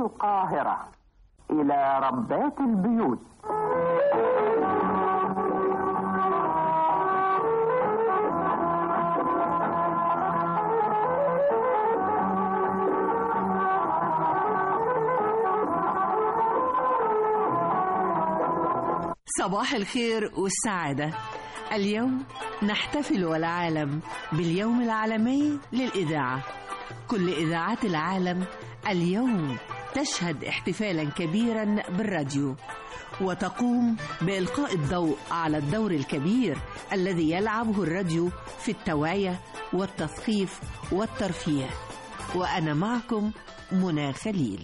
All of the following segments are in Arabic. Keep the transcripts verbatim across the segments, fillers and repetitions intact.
القاهرة إلى ربات البيوت. صباح الخير والسعادة. اليوم نحتفل والعالم باليوم العالمي للإذاعة. كل إذاعات العالم اليوم تشهد احتفالا كبيرا بالراديو، وتقوم بإلقاء الضوء على الدور الكبير الذي يلعبه الراديو في التوعية والتثقيف والترفيه. وأنا معكم منى خليل.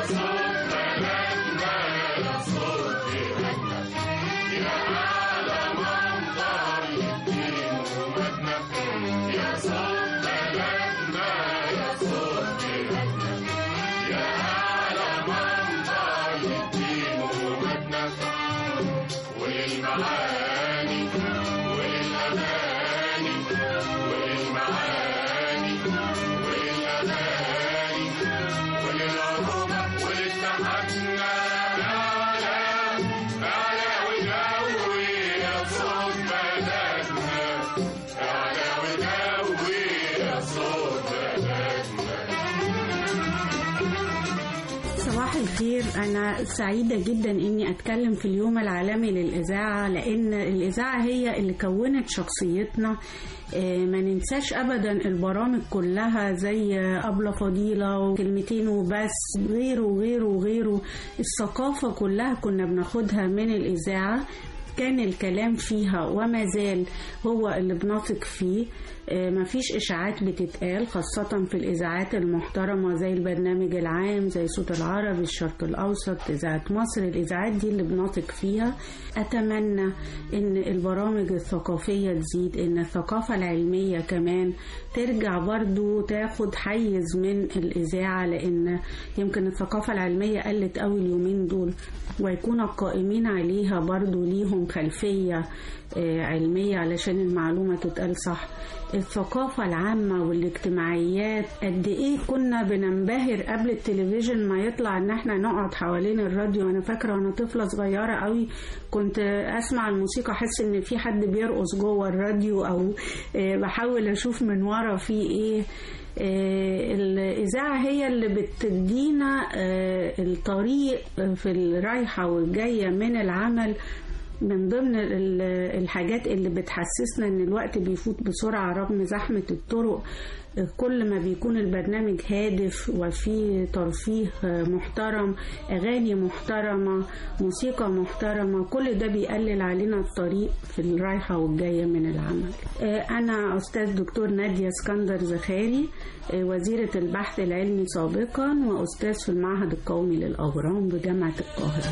صباح الخير. أنا سعيدة جدا إني أتكلم في اليوم العالمي للإذاعة، لأن الإذاعة هي اللي كونت شخصيتنا. ما ننساش أبدا البرامج كلها زي أبلة فضيلة وكلمتين وبس، غيره وغيره وغيره. الثقافة كلها كنا بناخدها من الإذاعة، كان الكلام فيها وما زال هو اللي بنثق فيه. مفيش إشاعات بتتقال، خاصة في الإذاعات المحترمة زي البرنامج العام، زي صوت العرب، الشرق الأوسط، إذاعة مصر. الإذاعات دي اللي بنثق فيها. أتمنى إن البرامج الثقافية تزيد، إن الثقافة العلمية كمان ترجع برضو تاخد حيز من الإذاعة، لأن يمكن الثقافة العلمية قلت قوي اليومين دول، ويكون القائمين عليها برضو ليهم خلفية علمية علشان المعلومة تتقال صح. الثقافة العامة والاجتماعيات، قد ايه كنا بننبهر قبل التلفزيون ما يطلع ان احنا نقعد حوالين الراديو. انا فاكرة وانا طفلة صغيرة قوي كنت اسمع الموسيقى احس ان في حد بيرقص جوه الراديو، او بحاول اشوف من ورا في ايه. الإذاعة هي اللي بتدينا الطريق في الرايحة والجاية من العمل. من ضمن الحاجات اللي بتحسسنا ان الوقت بيفوت بسرعة رغم زحمة الطرق، كل ما بيكون البرنامج هادف وفيه ترفيه محترم، أغاني محترمة، موسيقى محترمة، كل ده بيقلل علينا الطريق في الرايحة والجاية من العمل. أنا أستاذ دكتور نادية اسكندر زخاري، وزيرة البحث العلمي سابقا، وأستاذ في المعهد القومي للأورام بجامعة القاهرة.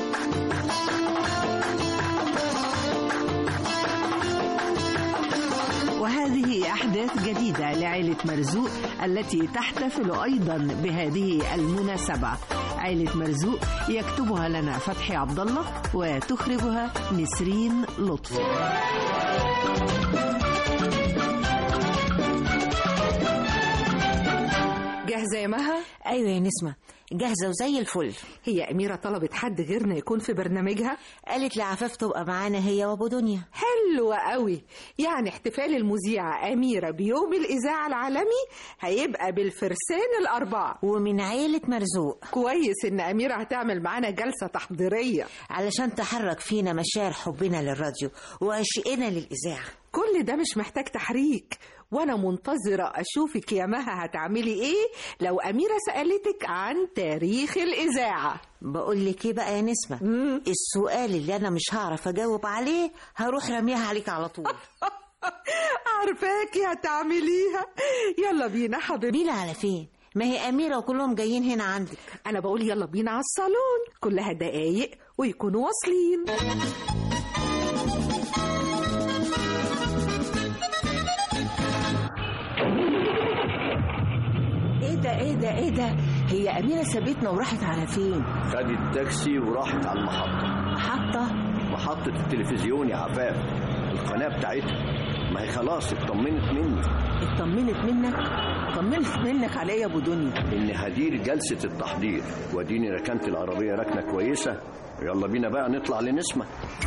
وهذه أحداث جديدة لعائلة مرزوق التي تحتفل أيضا بهذه المناسبة. عائلة مرزوق يكتبها لنا فتحي عبد الله وتخرجها نسرين لطفي. جاهزة يا مها؟ أيوة يا نسمة، جاهزة وزي الفل. هي أميرة طلبت حد غيرنا يكون في برنامجها؟ قالت لعفاف تبقى معانا هي وأبو دنيا. حلوة قوي. يعني احتفال المذيعة أميرة بيوم الإذاعة العالمي هيبقى بالفرسان الأربعة ومن عيلة مرزوق. كويس إن أميرة هتعمل معانا جلسة تحضيرية علشان تحرك فينا مشاعر حبنا للراديو وعشقنا للإذاعة. كل ده مش محتاج تحريك، وانا منتظرة اشوفك يا مها هتعملي ايه لو اميرة سألتك عن تاريخ الاذاعة. بقول لك ايه بقى يا نسمة، مم. السؤال اللي انا مش هعرف اجاوب عليه هروح رميها عليك على طول. عارفاكي هتعمليها. يلا بينا حبيبي. بينا على فين؟ ما هي أميرة وكلهم جايين هنا عندك. انا بقول يلا بينا على الصالون، كلها دقايق ويكونوا واصلين. ايه ده ايه ده ايه ده هي أميرة سابتنا وراحت على فين؟ خدت تاكسي وراحت على المحطة. محطة؟ محطة التلفزيون يا عفاف، القناة بتاعتها. ما هي خلاص اطمنت مني. اطمنت منك؟ طمنت منك على ايه يا ابو دنيا؟ إن هدير جلسة التحضير، واديني ركنت العربية ركنة كويسة. يلا بينا بقى نطلع لنسمة.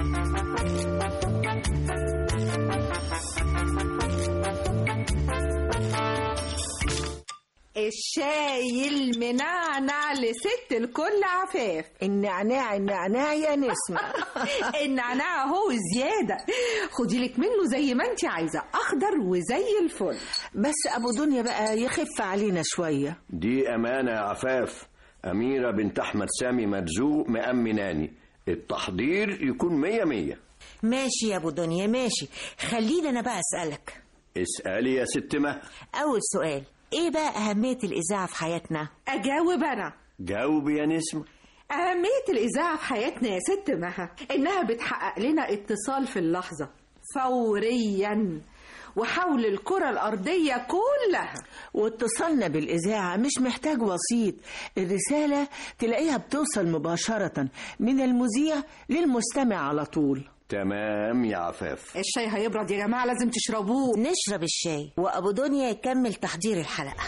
الشاي المنعنع لست الكل عفاف. النعناع النعناع يا نسمة. النعناع هو زيادة، خدي لك منه زي ما انت عايزة، أخضر وزي الفل. بس أبو دنيا بقى يخف علينا شوية. دي أمانة يا عفاف، أميرة بنت أحمد سامي مرزوق مأمناني التحضير يكون مية مية. ماشي يا أبو دنيا ماشي. خلينا أنا بقى أسألك. اسألي يا ست مها. أول سؤال، إيه بقى أهمية الإذاعة في حياتنا؟ أجاوب أنا. جاوب يا نسمة. أهمية الإذاعة في حياتنا يا ست مها إنها بتحقق لنا اتصال في اللحظة فوريا وحول الكرة الأرضية كلها. واتصالنا بالإذاعة مش محتاج وسيط، الرسالة تلاقيها بتوصل مباشرة من المذيع للمستمع على طول. تمام يا عفاف. الشاي هيبرد يا جماعة، لازم تشربوه. نشرب الشاي وأبو دنيا يكمل تحضير الحلقة.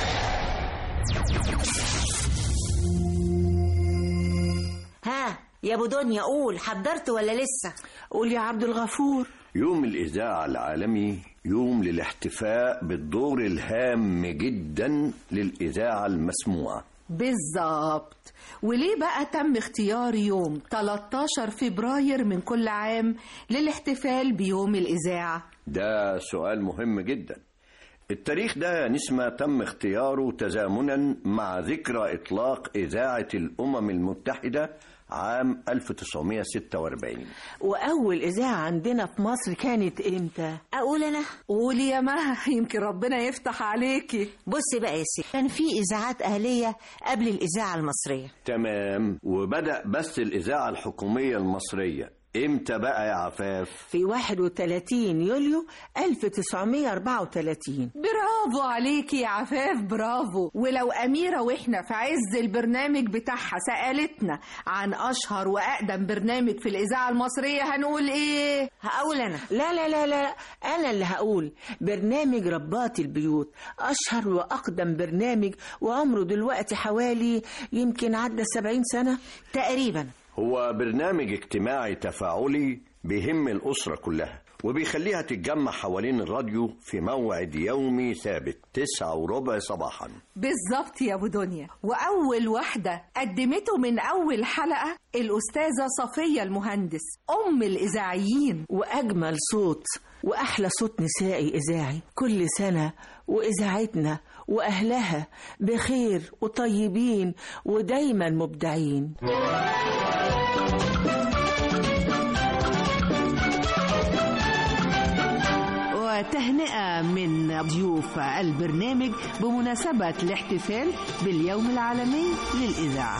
ها يا أبو دنيا قول، حضرت ولا لسه؟ قول يا عبد الغفور. يوم الإذاعة العالمي يوم للاحتفاء بالدور الهام جدا للإذاعة المسموعة. بالظبط. وليه بقى تم اختيار يوم ثلاثة عشر فبراير من كل عام للاحتفال بيوم الإذاعة؟ ده سؤال مهم جدا. التاريخ ده يا نسمة تم اختياره تزامنا مع ذكرى إطلاق إذاعة الأمم المتحدة عام ألف وتسعمائة وستة وأربعين. وأول إذاعة عندنا في مصر كانت إمتى؟ أقول أنا؟ قولي يا مها، يمكن ربنا يفتح عليكي. بصي بقى يا سيدي، كان في إذاعات أهلية قبل الإذاعة المصرية. تمام. وبدأ بس الإذاعة الحكومية المصرية امتى بقى يا عفاف؟ في واحد وثلاثين يوليو ألف وتسعمائة وأربعة وثلاثين. برافو عليكي يا عفاف، برافو. ولو أميرة وإحنا في عز البرنامج بتاعها سألتنا عن أشهر وأقدم برنامج في الإذاعة المصرية هنقول إيه؟ هقول أنا. لا لا لا لا أنا اللي هقول. برنامج ربات البيوت، أشهر وأقدم برنامج، وعمره دلوقتي حوالي يمكن عدى سبعين سنة تقريبا. هو برنامج اجتماعي تفاعلي بيهم الأسرة كلها، وبيخليها تتجمع حوالين الراديو في موعد يومي ثابت تسعة وربع صباحا. بالظبط يا أبو دنيا. وأول واحدة قدمته من أول حلقة الأستاذة صفية المهندس، أم الإذاعيين. وأجمل صوت وأحلى صوت نسائي إذاعي. كل سنة وإذاعتنا وأهلها بخير وطيبين ودايما مبدعين. وتهنئة من ضيوف البرنامج بمناسبة الاحتفال باليوم العالمي للإذاعة.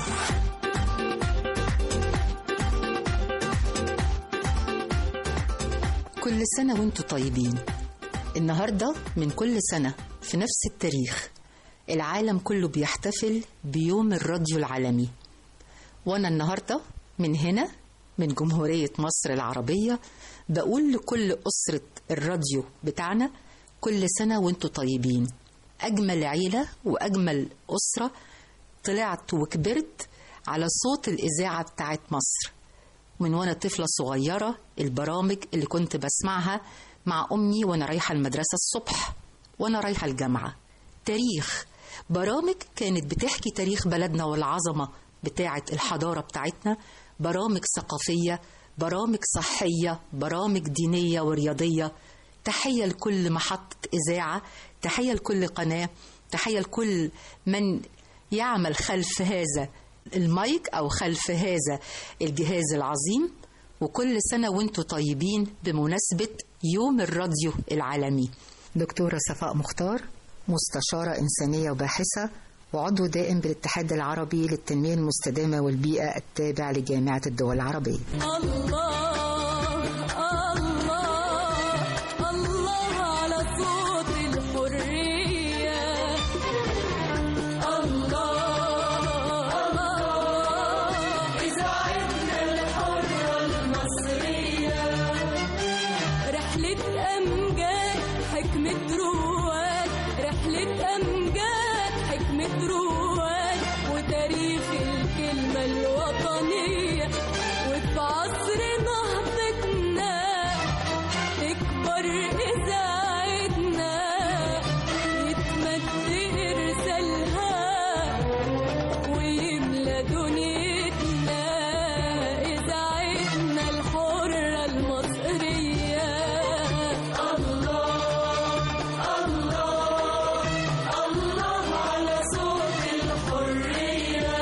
كل سنة وانتم طيبين. النهاردة من كل سنة في نفس التاريخ العالم كله بيحتفل بيوم الراديو العالمي، وأنا النهاردة من هنا من جمهورية مصر العربية بقول لكل أسرة الراديو بتاعنا كل سنة وانتم طيبين. أجمل عيلة وأجمل أسرة طلعت وكبرت على صوت الإذاعة بتاعت مصر. من وانا طفلة صغيرة البرامج اللي كنت بسمعها مع أمي وانا رايحة المدرسة الصبح وانا رايحة الجامعة، تاريخ، برامج كانت بتحكي تاريخ بلدنا والعظمة بتاعة الحضارة بتاعتنا، برامج ثقافية، برامج صحية، برامج دينية ورياضية. تحية لكل محطة إذاعة، تحية لكل قناة، تحية لكل من يعمل خلف هذا المايك أو خلف هذا الجهاز العظيم. وكل سنة وانتم طيبين بمناسبة يوم الراديو العالمي. دكتورة صفاء مختار، مستشارة إنسانية وباحثة وعضو دائم بالاتحاد العربي للتنمية المستدامة والبيئة التابع لجامعة الدول العربية. الله الله الله على صوت الحرية، الله إذاعتنا الحرة المصرية، رحلة أمجاد حكمة رواد، رحلة أمجاد دنيتنا إذاعتنا الحرة المصرية. الله الله الله على صوت الحرية.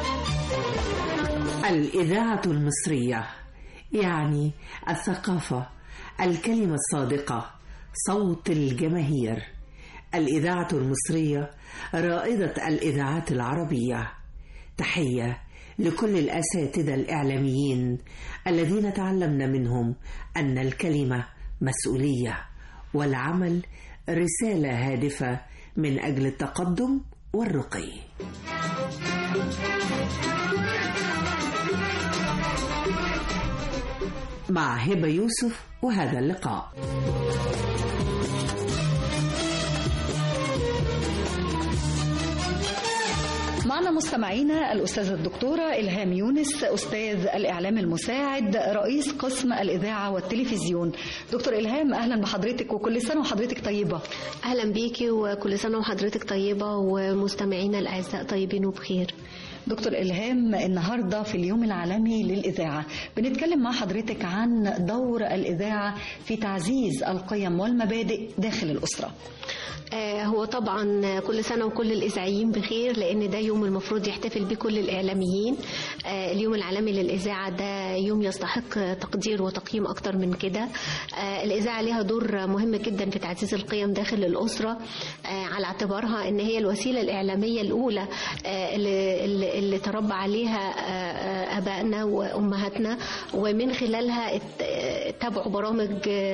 الإذاعة المصرية يعني الثقافة، الكلمة الصادقة، صوت الجماهير. الإذاعة المصرية رائدة الإذاعات العربية. تحية لكل الأساتذة الإعلاميين الذين تعلمنا منهم أن الكلمة مسؤولية والعمل رسالة هادفة من أجل التقدم والرقي. مع هبة يوسف وهذا اللقاء. معنا مستمعينا الأستاذة الدكتورة إلهام يونس، أستاذ الإعلام المساعد، رئيس قسم الإذاعة والتلفزيون. دكتور إلهام، أهلا بحضرتك وكل سنة وحضرتك طيبة. أهلا بيكي وكل سنة وحضرتك طيبة ومستمعينا الأعزاء طيبين وبخير. دكتور إلهام، النهاردة في اليوم العالمي للإذاعة بنتكلم مع حضرتك عن دور الإذاعة في تعزيز القيم والمبادئ داخل الأسرة. هو طبعا كل سنة وكل الإذاعيين بخير، لأن ده يوم المفروض يحتفل بيه كل الإعلاميين. اليوم العالمي للإذاعة ده يوم يستحق تقدير وتقييم أكتر من كده. الإذاعة لها دور مهم جدا في تعزيز القيم داخل الأسرة، على اعتبارها أن هي الوسيلة الإعلامية الأولى اللي, اللي تربى عليها أبائنا وأمهاتنا، ومن خلالها تابعوا برامج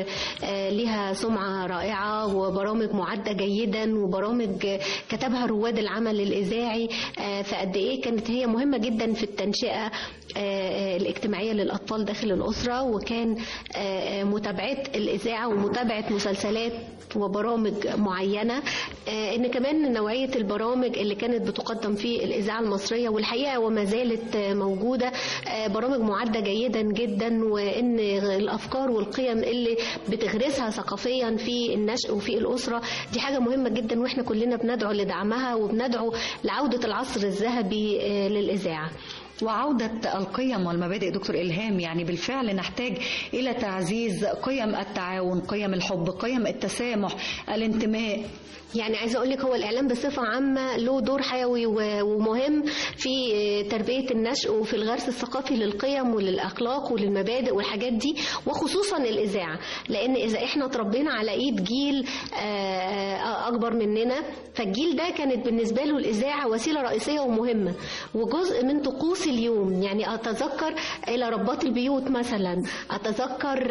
لها سمعة رائعة وبرامج معدة جيدا وبرامج كتبها رواد العمل الإذاعي. فقد إيه كانت هي مهمة جدا في التنشئة الاجتماعية للأطفال داخل الأسرة، وكان متابعة الإذاعة ومتابعة مسلسلات وبرامج معينة، إن كمان نوعية البرامج اللي كانت بتقدم في الإذاعة المصرية والحقيقة وما زالت موجودة برامج معدة جيدا جدا، وإن الأفكار والقيم اللي بتغرسها ثقافيا في النشء وفي الأسرة دي حاجة مهمة جدا، وإحنا كلنا بندعو لدعمها وبندعو لعودة العصر الذهبي للإذاعة. وعودة القيم والمبادئ دكتور إلهام، يعني بالفعل نحتاج إلى تعزيز قيم التعاون، قيم الحب، قيم التسامح، الانتماء. يعني عايزة أقول لك هو الإعلام بصفة عامة له دور حيوي ومهم في تربية النشء وفي الغرس الثقافي للقيم وللأخلاق وللمبادئ والحاجات دي، وخصوصا الإذاعة، لأن إذا إحنا تربينا على إيد جيل أكبر مننا، فالجيل ده كانت بالنسبة له الإذاعة وسيلة رئيسية ومهمة وجزء من طقوس اليوم. يعني أتذكر إلى رباط البيوت مثلا، أتذكر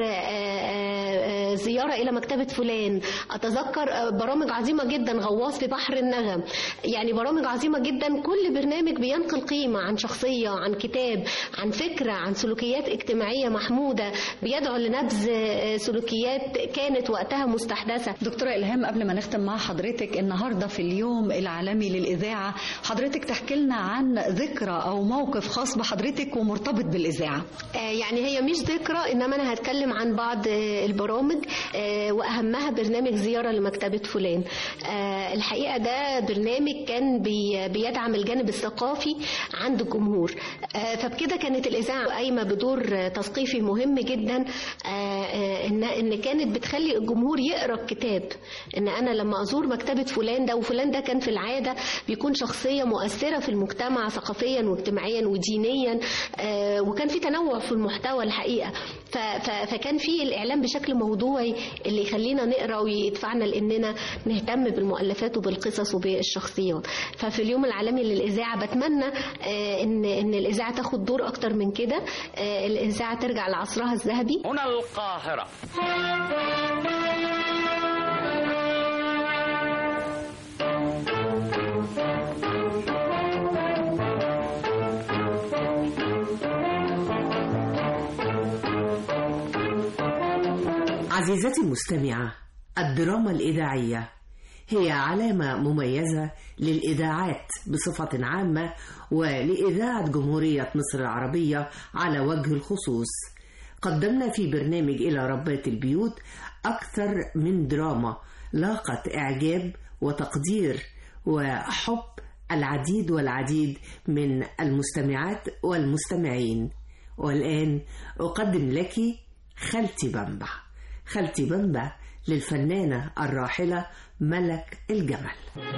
زيارة إلى مكتبة فلان، أتذكر برامج عظيمة جدا، غواص في بحر النغم، يعني برامج عظيمة جدا. كل برنامج بينقل قيمة عن شخصية، عن كتاب، عن فكرة، عن سلوكيات اجتماعية محمودة، بيدعو لنبذ سلوكيات كانت وقتها مستحدثة. دكتورة إلهام، قبل ما نختم مع حضرتك، النهاردة في اليوم العالمي للإذاعة حضرتك تحكي لنا عن ذكرى أو موقف خاص بحضرتك ومرتبط بالإذاعة. يعني هي مش ذكرى، إنما أنا هتكلم عن بعض البرامج وأهمها برنامج زيارة لمكتبة فلان. الحقيقة ده برنامج كان بيدعم الجانب الثقافي عند الجمهور، فبكده كانت الإذاعة قايمة بدور تثقيفي مهم جدا، إن إن كانت بتخلي الجمهور يقرأ الكتاب. إن أنا لما أزور مكتبة فلان ده، وفلان ده كان في العادة بيكون شخصية مؤثرة في المجتمع ثقافيا واجتماعيا ودينيا، وكان في تنوع في المحتوى الحقيقة، فكان في الإعلام بشكل موضوعي اللي يخلينا نقرأ ويدفعنا لأننا نهتم بالمؤلفات وبالقصص وبالشخصيات. ففي اليوم العالمي للإذاعة بتمنى إن إن الإذاعة تاخد دور أكتر من كده، الإذاعة ترجع لعصرها الذهبي. هنا القاهرة. عزيزتي المستمعة، الدراما الإذاعية هي علامة مميزة للإذاعات بصفة عامة ولإذاعة جمهورية مصر العربية على وجه الخصوص. قدمنا في برنامج إلى ربات البيوت أكثر من دراما لاقت إعجاب وتقدير وحب العديد والعديد من المستمعات والمستمعين. والآن أقدم لك خالتي بمبع. خالتي بمبع للفنانة الراحلة ملك الجمل.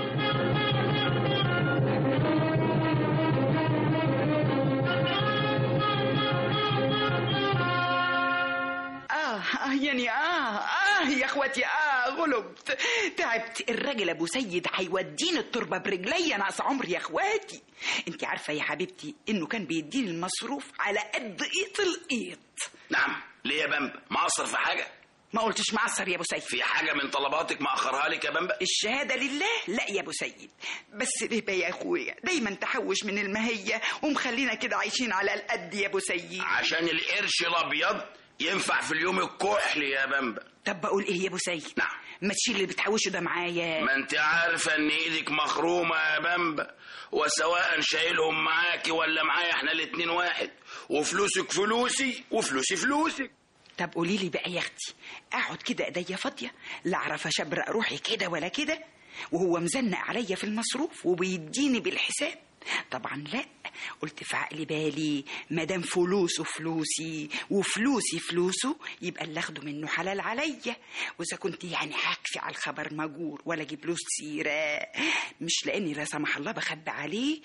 آه يعني آه آه يا اخواتي آه غلبت تعبت. الراجل أبو سيد هيوديني التربة برجليا ناقص عمري يا اخواتي. انت عارفة يا حبيبتي إنه كان بيديني المصروف على قد قيط القيط. نعم. ليه يا بمبا؟ مقصر في حاجة؟ ما قلتش معصر يا ابو سيد. في حاجة من طلباتك ما أخرها لك يا بمبا؟ الشهادة لله لا يا ابو سيد. بس ليه بقى يا اخويا دايما تحوش من المهية ومخلينا كده عايشين على القد يا ابو سيد؟ عشان القرش الأبيض ينفع في اليوم الكحل يا بمبا. طب بقول ايه يا ابو سيد؟ نعم. ما تشيل اللي بتحوشه ده معايا. ما انت عارفة ان ايدك مخرومة يا بمبا، وسواء شايلهم معاكي ولا معايا احنا الاتنين واحد، وفلوسك فلوسي وفلوسي فلوسك. طب قولي لي بقى يا اختي، اقعد كده ايديا فاضيه لا اعرف اشبرق روحي كده ولا كده وهو مزنق عليا في المصروف وبيديني بالحساب؟ طبعا لا. قلت في عقلي بالي مادام فلوسه فلوسي وفلوسي فلوسه يبقى اللي اخده منه حلال عليا، واذا كنت يعني هكفي على الخبر مجور ولا اجيب له سيره، مش لاني لا سمح الله بخبي عليه،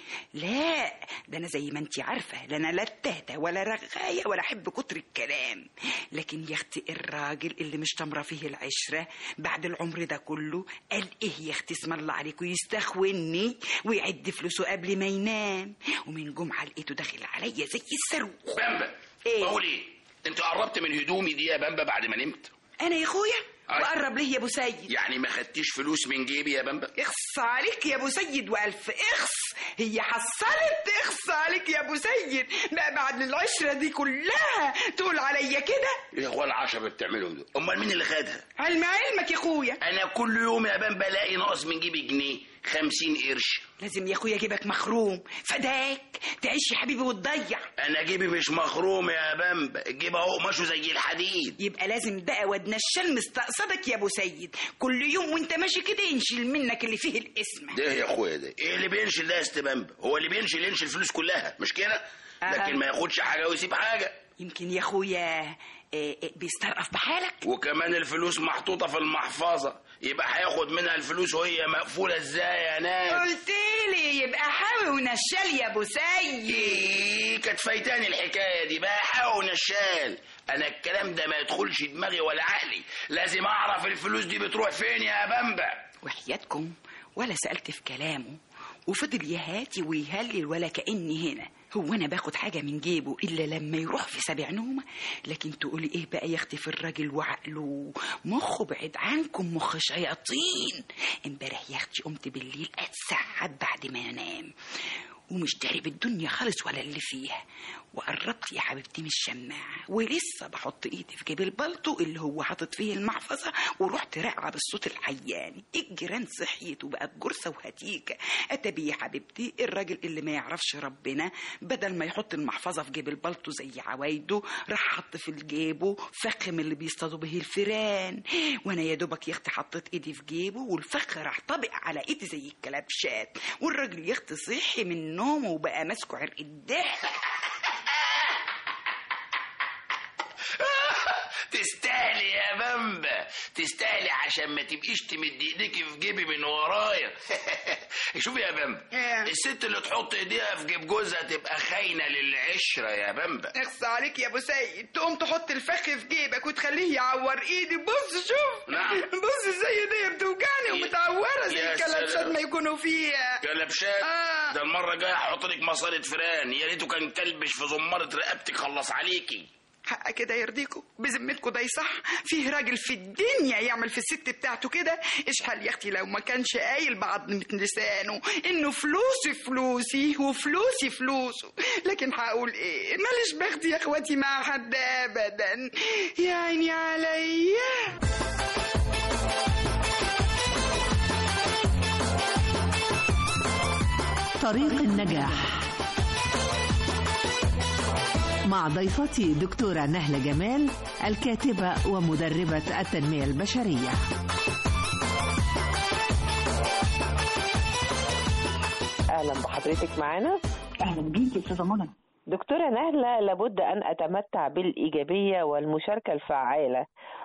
لا ده انا زي ما انت عارفه لا انا لتاته ولا رغايه ولا احب كتر الكلام. لكن يا اختي الراجل اللي مش تمره فيه العشره بعد العمر ده كله قال ايه يا اختي اسم الله عليك ويستخوني ويعد فلوسه قبل ما ينام، ومن جمعه لقيته داخل عليا زي الصاروخ. بمبا ايه؟ بقول ايه؟ انت قربت من هدومي دي يا بمبا بعد ما نمت؟ انا يا اخويا وقرب ليه يا ابو سيد؟ يعني ما خدتيش فلوس من جيبي يا بمبا؟ اخص عليك يا ابو سيد والف اخص. هي حصلت اخص عليك يا ابو سيد بقى بعد العشره دي كلها تقول عليا كده؟ ايه هو العشرة بتعملهم دول؟ امال مين اللي خدها؟ علم علمك يا اخويا انا كل يوم يا بمبا الاقي ناقص من جيبي جنيه خمسين قرش. لازم يا اخويا جيبك مخروم فداك تعيش يا حبيبي وتضيع. انا جيبي مش مخروم يا بمبا، جيبي اهو قماشه زي الحديد. يبقى لازم ده ودنا الشل مستقصدك يا ابو سيد، كل يوم وانت ماشي كده ينشل منك اللي فيه الاسم. ده يا اخويا ده ايه اللي بينشل ده يا است بمبا؟ هو اللي بينشل ينشل الفلوس كلها مش كده؟ آه. لكن ما ياخدش حاجه ويسيب حاجه. يمكن يا اخويا بيسترقف بحالك. وكمان الفلوس محطوطه في المحفظه، يبقى هياخد منها الفلوس وهي مقفوله ازاي يا ناس؟ قلت لي يبقى حاوي ونشال يا ابو سيد. ايه كانت فايتاني الحكايه دي بقى حاوي ونشال. انا الكلام ده ما يدخلش دماغي ولا عقلي، لازم اعرف الفلوس دي بتروح فين يا بمبا. وحياتكم ولا سالت في كلامه وفضل يهاتي ويهلل ولا كأني هنا. هو انا باخد حاجه من جيبه الا لما يروح في سبع نومه؟ لكن تقولي ايه بقى يا اختي في الراجل وعقله مخه بعيد عنكم مخ شياطين. امبارح يا اختي قمت بالليل اتسحب بعد ما انام ومش داري بالدنيا خالص ولا اللي فيها، وقربت يا حبيبتي من الشماعه ولسه بحط ايدي في جيب البلطو اللي هو حاطط فيه المحفظه ورحت راقعه بالصوت العياني. الجيران صحيت وبقت جرسه وهتيكه. اتبي يا حبيبتي الراجل اللي ما يعرفش ربنا بدل ما يحط المحفظه في جيب البلطو زي عوايده راح حط في جيبه فخم اللي بيصطادوا به الفيران، وانا يا دوبك يا اختي حطيت ايدي في جيبه والفخ راح طابق على ايدي زي الكلبشات، والراجل يا اختي صحي من نومه وبقى ماسكه عرق الضحك. تستاهلي يا بمبا تستاهلي عشان ما تبقيش تمد ايديكي في جيبي من ورايا. شوفي يا بمبا الست اللي تحط ايديها في جيب جوزها تبقى خاينه للعشره يا بمبا. اخص عليك يا ابو سيد تقوم تحط الفخ في جيبك وتخليه يعور ايدي. بص شوف نعم. بص ازاي ايديا بتوجعني ومتعوره زي الكلبشات ما يكونوا فيها. كلبشات؟ آه. ده المره الجايه هحط لك مصارة فران يا ريته كان كلبش في زماره رقبتك خلص عليكي. حق كده يرضيكوا بذمتكوا ده يصح؟ فيه راجل في الدنيا يعمل في الست بتاعته كده؟ اشحال يا اختي لو ما كانش قايل بعض لسانه انه فلوسي فلوسي وفلوسي فلوسه. لكن هقول ايه؟ ماليش بختي يا اخواتي مع حد ابدا يا عيني عليا. طريق النجاح مع ضيفتي دكتورة نهلة جمال الكاتبة ومدربة التنمية البشرية. اهلا بحضرتك معانا. اهلا بيكي يا استاذه منى. دكتوره نهله، لابد ان اتمتع بالايجابيه والمشاركه الفعاله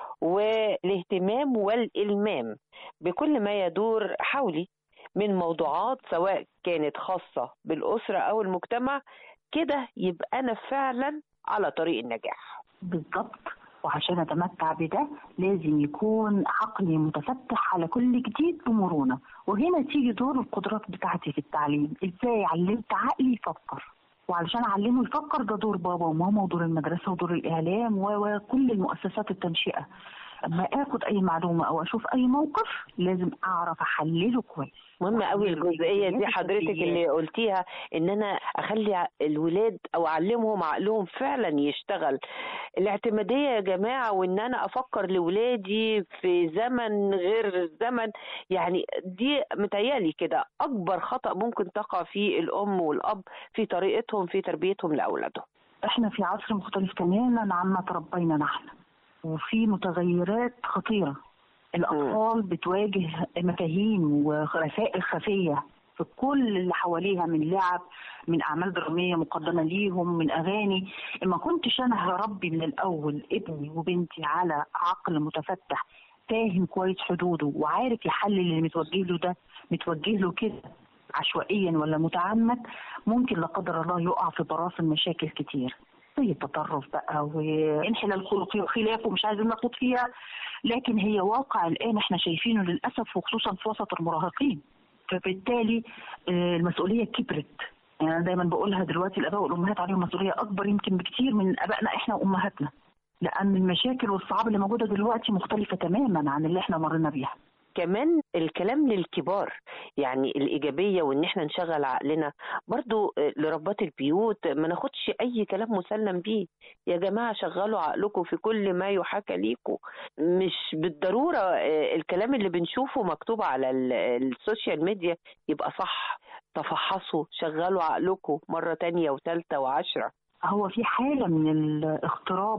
والاهتمام والالمام بكل ما يدور حولي من موضوعات سواء كانت خاصه بالاسره او المجتمع، كده يبقى انا فعلا على طريق النجاح. بالضبط، وعشان اتمتع بده لازم يكون عقلي متفتح على كل جديد بمرونه، وهنا تيجي دور القدرات بتاعتي في التعليم. ازاي علمت عقلي يفكر، وعلشان اعلمه يفكر ده دور بابا وماما ودور المدرسه ودور الاعلام وكل المؤسسات التنشئه. اما اخد اي معلومه او اشوف اي موقف لازم اعرف احلله كويس. مهمة قوي الجزئية دي حضرتك اللي قلتيها، ان انا اخلي الولاد او اعلمهم عقلهم فعلا يشتغل. الاعتمادية يا جماعة، وان انا افكر لولادي في زمن غير الزمن، يعني دي متهيألي كده اكبر خطأ ممكن تقع فيه الام والاب في طريقتهم في تربيتهم لاولادهم. احنا في عصر مختلف تماما عما تربينا نحن، وفي متغيرات خطيرة. الأطفال بتواجه مفاهيم ورسائل خفية في كل اللي حواليها، من لعب، من أعمال درامية مقدمة ليهم، من أغاني. إما كنتش أنا هربي من الأول ابني وبنتي على عقل متفتح فاهم كويس حدوده وعارف يحلل اللي متوجه له ده متوجه له كده عشوائيا ولا متعمد، ممكن لا قدر الله يقع في براثن مشاكل كتير زي التطرف بقى وانحلال خلقي وخلافه، مش عايزين نخوض فيها، لكن هي واقع الآن احنا شايفينه للأسف، وخصوصا في وسط المراهقين. فبالتالي المسؤولية كبرت. يعني أنا دايما بقولها دلوقتي الآباء والأمهات عليهم مسؤولية أكبر يمكن بكتير من آبائنا احنا وأمهاتنا، لأن المشاكل والصعاب اللي موجودة دلوقتي مختلفة تماما عن اللي احنا مرينا بيها. كمان الكلام للكبار، يعني الإيجابية وإن احنا نشغل عقلنا برضو لربات البيوت، ما ناخدش أي كلام مسلم بيه. يا جماعة شغلوا عقلكم في كل ما يحاكى ليكم، مش بالضرورة الكلام اللي بنشوفه مكتوب على السوشيال ميديا يبقى صح. تفحصوا، شغلوا عقلكم مرة تانية وثالثة وعشرة. هو في حالة من الاغتراب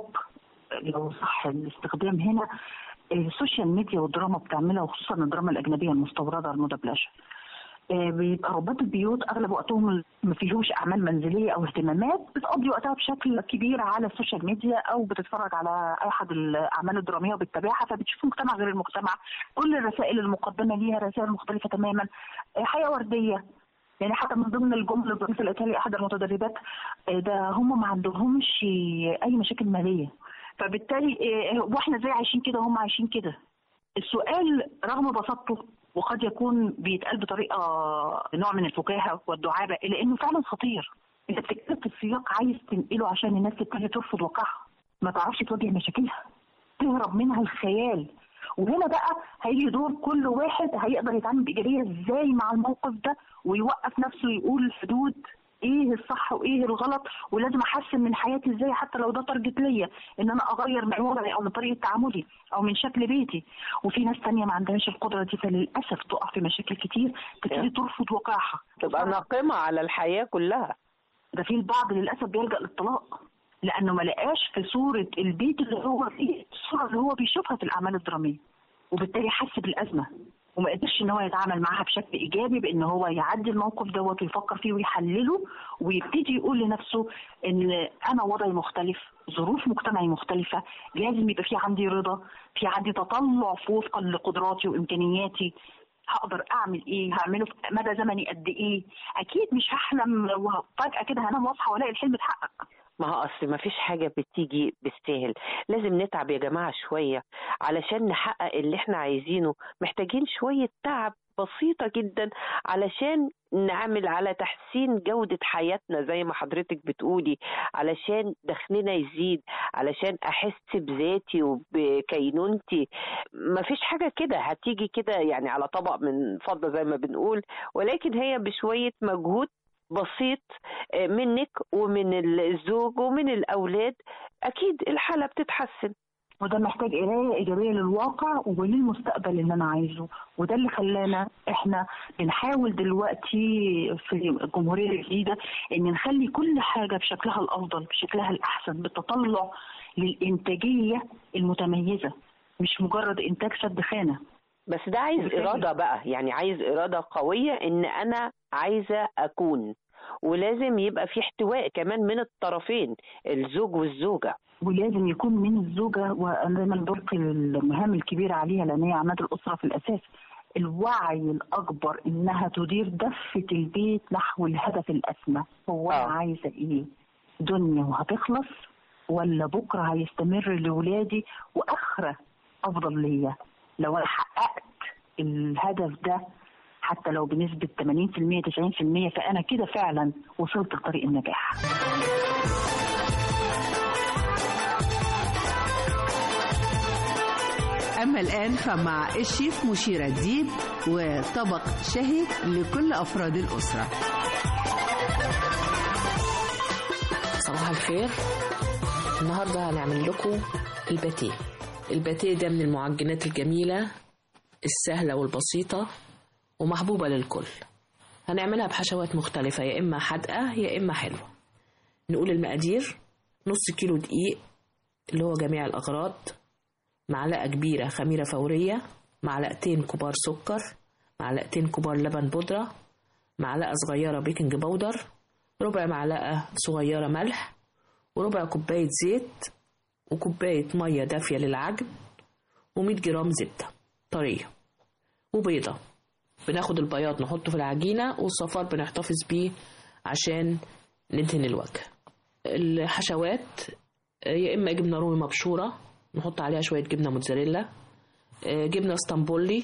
لو صح الاستخدام هنا، السوشيال ميديا والدراما بتعملها، وخصوصا الدراما الأجنبية المستوردة المدبلجة. بيبقى ربات البيوت أغلب وقتهم ما فيهوش أعمال منزلية أو اهتمامات، بتقضي وقتها بشكل كبير على السوشيال ميديا أو بتتفرج على أحد الأعمال الدرامية وبتتابعها، فبتشوف مجتمع غير المجتمع. كل الرسائل المقدمة ليها رسائل مختلفة تماما، حياة وردية. يعني حتى من ضمن الجمل الظريفة اللي قالها لي أحد المتدربات، ده هم ما عندهمش أي مشاكل مالية، فبالتالي واحنا زي عايشين كده هم عايشين كده. السؤال رغم بساطته وقد يكون بيتقال بطريقه نوع من الفكاهه والدعابه، الا انه فعلا خطير. انت بتتكلم في السياق عايز تنقله عشان الناس تبتدي ترفض واقعها، ما تعرفش تواجه مشاكلها، تهرب منها الخيال. وهنا بقى هيجي دور كل واحد هيقدر يتعامل بايجابيه ازاي مع الموقف ده، ويوقف نفسه ويقول حدود ايه الصح وايه الغلط، ولازم احسن من حياتي ازاي حتى لو ده تارجت ليا، ان انا اغير من وضعي او من طريقه تعاملي او من شكل بيتي. وفي ناس تانية ما عندهاش القدره دي، فللاسف تقع في مشاكل كتير، تبتدي ترفض واقعها، تبقى ناقمه على الحياه كلها. ده في البعض للاسف بيلجأ للطلاق لانه ما لقاش في صوره البيت اللي هو فيه الصوره اللي هو بيشوفها في الاعمال الدراميه، وبالتالي حس بالازمه وما قدرش ان هو يتعامل معاها بشكل ايجابي، بان هو يعدي الموقف دوت ويفكر فيه ويحلله، ويبتدي يقول لنفسه ان انا وضعي مختلف، ظروف مجتمعي مختلفه، لازم يبقى في عندي رضا، في عندي تطلع في وفقا لقدراتي وامكانياتي، هقدر اعمل ايه، هعمله في مدى زمني قد ايه. اكيد مش هحلم وفجاه كده هنام واصحى والاقي الحلم اتحقق. ما هو اصل ما فيش حاجه بتيجي بالسهل، لازم نتعب يا جماعه شويه علشان نحقق اللي احنا عايزينه. محتاجين شويه تعب بسيطه جدا علشان نعمل على تحسين جوده حياتنا زي ما حضرتك بتقولي، علشان دخلنا يزيد، علشان احس بذاتي وبكينونتي. ما فيش حاجه كده هتيجي كده يعني على طبق من فضه زي ما بنقول، ولكن هي بشويه مجهود بسيط منك ومن الزوج ومن الأولاد أكيد الحالة بتتحسن. وده محتاج قرايه ايجابيه للواقع وللمستقبل اللي انا عايزه، وده اللي خلانا احنا بنحاول دلوقتي في الجمهوريه الجديده ان نخلي كل حاجه بشكلها الافضل، بشكلها الاحسن، بالتطلع للانتاجيه المتميزه، مش مجرد انتاج سد خانه. بس ده عايز إرادة بقى، يعني عايز إرادة قوية إن أنا عايزة أكون، ولازم يبقى في احتواء كمان من الطرفين، الزوج والزوجة. ولازم يكون من الزوجة، وأنا دايما بلقي المهام الكبيرة عليها لأن هي عماد الأسرة في الأساس، الوعي الأكبر إنها تدير دفة البيت نحو الهدف الأسمى. هو أنا عايزة إيه؟ دنيا وهتخلص، ولا بكرة هيستمر لولادي وآخرة أفضل ليا؟ لو أنا حققت الهدف ده حتى لو بنسبة ثمانين بالمئة تسعين بالمئة فأنا كده فعلا وصلت لطريق النجاح. أما الآن فمع الشيف مشيرة الديب وطبق شهي لكل أفراد الأسرة. صباح الخير. النهاردة هنعمل لكم الباتيه. الباتيه ده من المعجنات الجميلة السهلة والبسيطة ومحبوبة للكل. هنعملها بحشوات مختلفة، يا إما حادقة يا إما حلوة. نقول المقادير: نص كيلو دقيق اللي هو جميع الأغراض، معلقة كبيرة خميرة فورية، معلقتين كبار سكر، معلقتين كبار لبن بودرة، معلقة صغيرة بيكنج باودر، ربع معلقة صغيرة ملح، وربع كوباية زيت، وكوباية مية دافية للعجن، ومية جرام زبدة طرية، وبيضة. بناخد البياض نحطه في العجينة، والصفار بنحتفظ بيه عشان ندهن الوجه. الحشوات يا إما جبنة رومي مبشورة نحط عليها شوية جبنة موتزاريلا، جبنة اسطنبولي،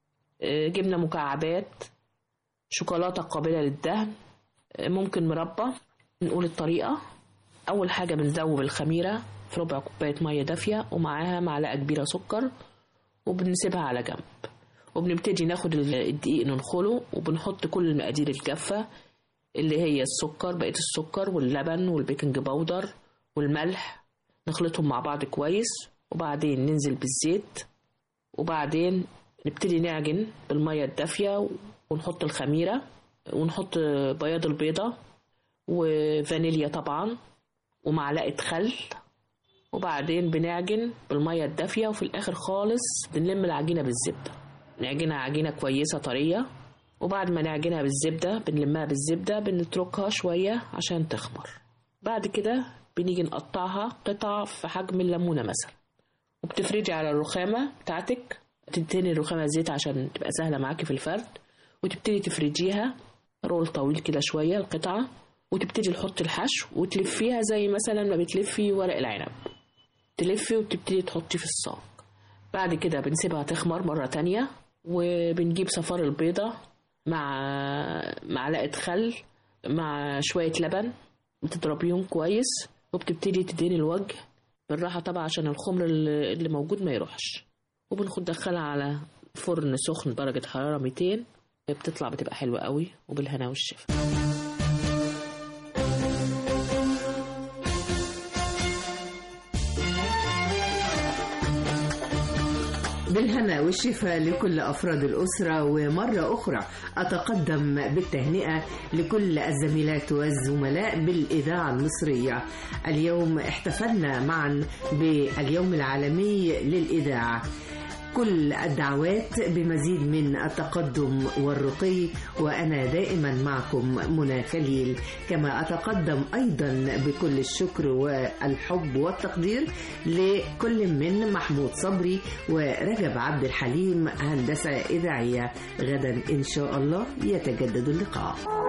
جبنة مكعبات، شوكولاتة قابلة للدهن، ممكن مربى. نقول الطريقة: أول حاجة بنذوب الخميرة في ربع كوباية مية دافية ومعاها معلقة كبيرة سكر، وبنسيبها على جنب. وبنبتدي ناخد الدقيق ننخله، وبنحط كل المقادير الجافة اللي هي السكر، بقية السكر واللبن والبيكنج باودر والملح، نخلطهم مع بعض كويس، وبعدين ننزل بالزيت، وبعدين نبتدي نعجن بالمية الدافية، ونحط الخميرة، ونحط بياض البيضة وفانيليا طبعا، ومعلقة خل، وبعدين بنعجن بالمية الدافية، وفي الآخر خالص بنلم العجينة بالزبدة، نعجنها عجينة كويسة طرية. وبعد ما نعجنها بالزبدة بنلمها بالزبدة، بنتركها شوية عشان تخمر. بعد كده بنيجي نقطعها قطع في حجم الليمونة مثلا، وبتفرجي على الرخامة بتاعتك، تدهني الرخامة زيت عشان تبقى سهلة معاكي في الفرد، وتبتدي تفرجيها رول طويل كده شوية القطعة، وتبتدي تحطي الحشو وتلفيها زي مثلا ما بتلفي ورق العنب، تلفي وتبتدي تحطي في الصاج. بعد كده بنسيبها تخمر مرة تانية، وبنجيب صفار البيضة مع معلقة خل مع شوية لبن، بتضربيهم كويس، وبتبتدي تدهني الوجه بالراحة طبعا عشان الخمر اللي موجود ما يروحش. وبنخد دخلها على فرن سخن درجة حرارة مئتين، بتطلع بتبقى حلوة قوي، وبالهنا والشفا. بالهنا والشفاء لكل أفراد الأسرة. ومرة أخرى أتقدم بالتهنئة لكل الزميلات والزملاء بالإذاعة المصرية. اليوم احتفلنا معا باليوم العالمي للإذاعة. كل الدعوات بمزيد من التقدم والرقي، وأنا دائما معكم منى خليل. كما أتقدم أيضا بكل الشكر والحب والتقدير لكل من محمود صبري ورجب عبد الحليم هندسة إذاعية. غدا إن شاء الله يتجدد اللقاء.